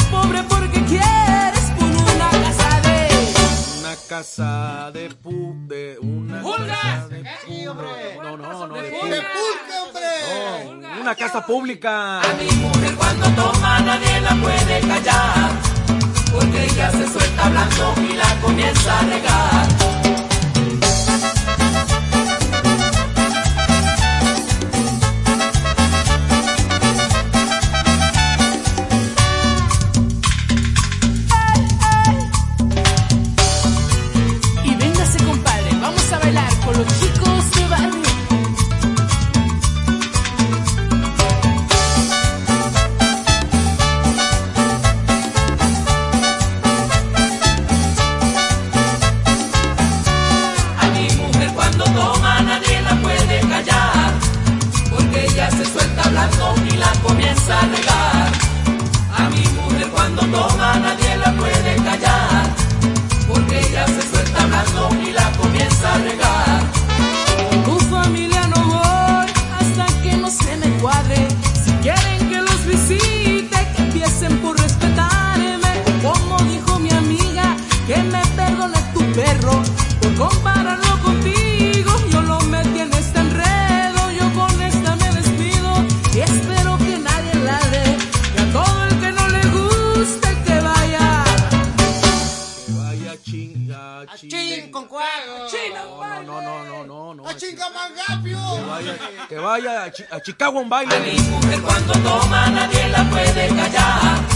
pobre porque quieres por una casa de... Una casa de una ¡Pulgas! casa de no, de pulque, hombre. No, una casa pública. A mi mujer cuando toma nadie la puede callar, porque ella se suelta hablando y la comienza a regar. Los chicos de barrio. A mi mujer cuando toma nadie la puede callar, porque ella se suelta hablando y la comienza a regar. A mi mujer cuando toma nadie la puede callar, porque ella se suelta hablando y la comienza a regar. Tu familia no voy hasta que no se me cuadre. Si quieren que los visite, que empiecen por respetarme. Como dijo mi amiga, que me perdone tu perro por compararlo contigo. Yo lo metí en este enredo, yo con esta me despido y espero que nadie ladre. Y a todo el que no le guste que vaya Chin con cuago. No. A Chingamangapio. Que vaya a Chicago a un baile. A mi mujer cuando toma nadie la puede callar,